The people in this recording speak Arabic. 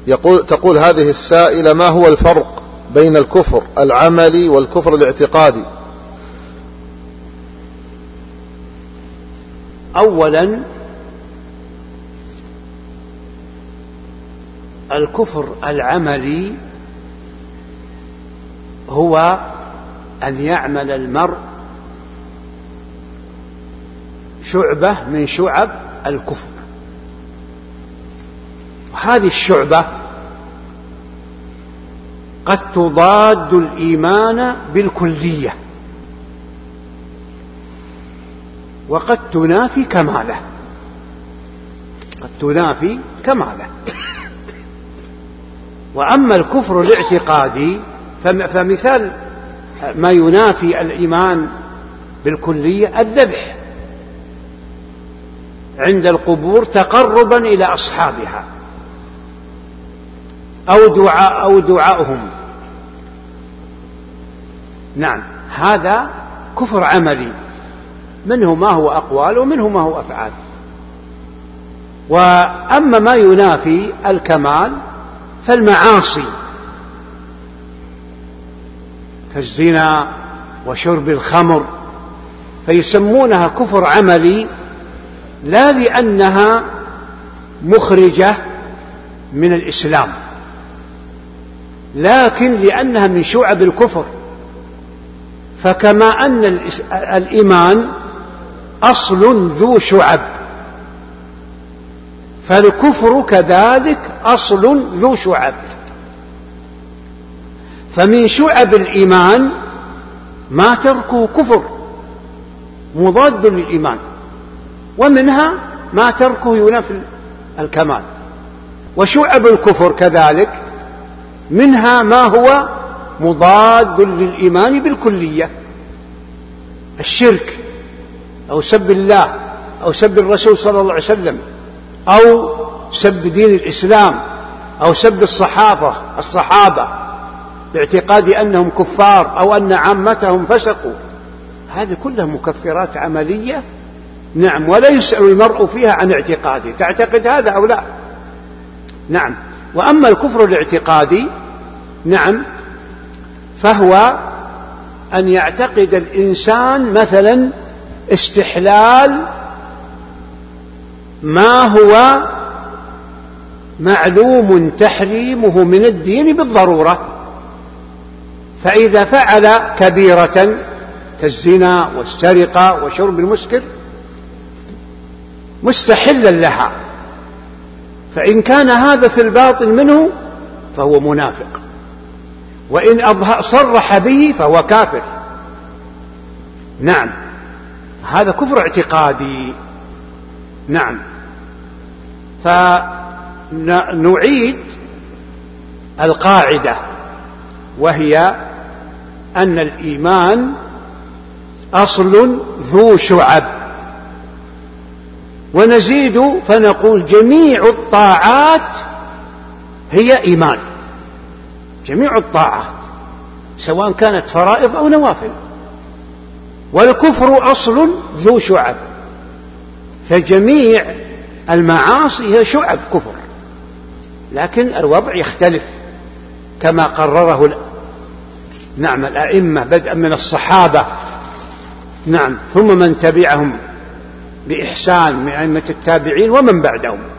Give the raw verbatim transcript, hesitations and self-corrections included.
يقول تقول هذه السائلة: ما هو الفرق بين الكفر العملي والكفر الاعتقادي؟ أولا، الكفر العملي هو أن يعمل المرء شعبة من شعب الكفر، وهذه الشعبة قد تضاد الإيمان بالكلية وقد تنافي كماله، قد تنافي كماله. وأما الكفر الاعتقادي فمثال ما ينافي الإيمان بالكلية الذبح عند القبور تقربا إلى أصحابها أو دعاء أو دعائهم. نعم، هذا كفر عملي، منه ما هو أقوال ومنه ما هو أفعال. وأما ما ينافي الكمال فالمعاصي كالزنا وشرب الخمر فيسمونها كفر عملي، لا لأنها مخرجة من الإسلام، لكن لأنها من شعب الكفر. فكما أن الإيمان أصل ذو شعب، فالكفر كذلك أصل ذو شعب. فمن شعب الإيمان ما تركه كفر مضاد للإيمان، ومنها ما تركه ينافي الكمال. وشعب الكفر كذلك منها ما هو مضاد للإيمان بالكلية، الشرك أو سب الله أو سب الرسول صلى الله عليه وسلم أو سب دين الإسلام أو سب الصحابة الصحابة باعتقاد أنهم كفار أو أن عامتهم فسقوا، هذه كلها مكفرات عملية. نعم، ولا يسأل المرء فيها عن اعتقاده، تعتقد هذا أو لا. نعم. وأما الكفر الاعتقادي نعم فهو أن يعتقد الإنسان مثلا استحلال ما هو معلوم تحريمه من الدين بالضرورة، فإذا فعل كبيرة كالزنا والسرقة وشرب المسكر مستحلا لها، فإن كان هذا في الباطن منه فهو منافق، وإن صرح به فهو كافر. نعم، هذا كفر اعتقادي. نعم. فنعيد القاعدة، وهي أن الإيمان أصل ذو شعب، ونزيد فنقول جميع الطاعات هي إيمان، جميع الطاعات سواء كانت فرائض أو نوافل. والكفر أصل ذو شعب، فجميع المعاصي هي شعب كفر، لكن الوضع يختلف كما قرره نعم الأئمة بدءا من الصحابة نعم ثم من تبعهم بإحسان من أئمة التابعين ومن بعدهم.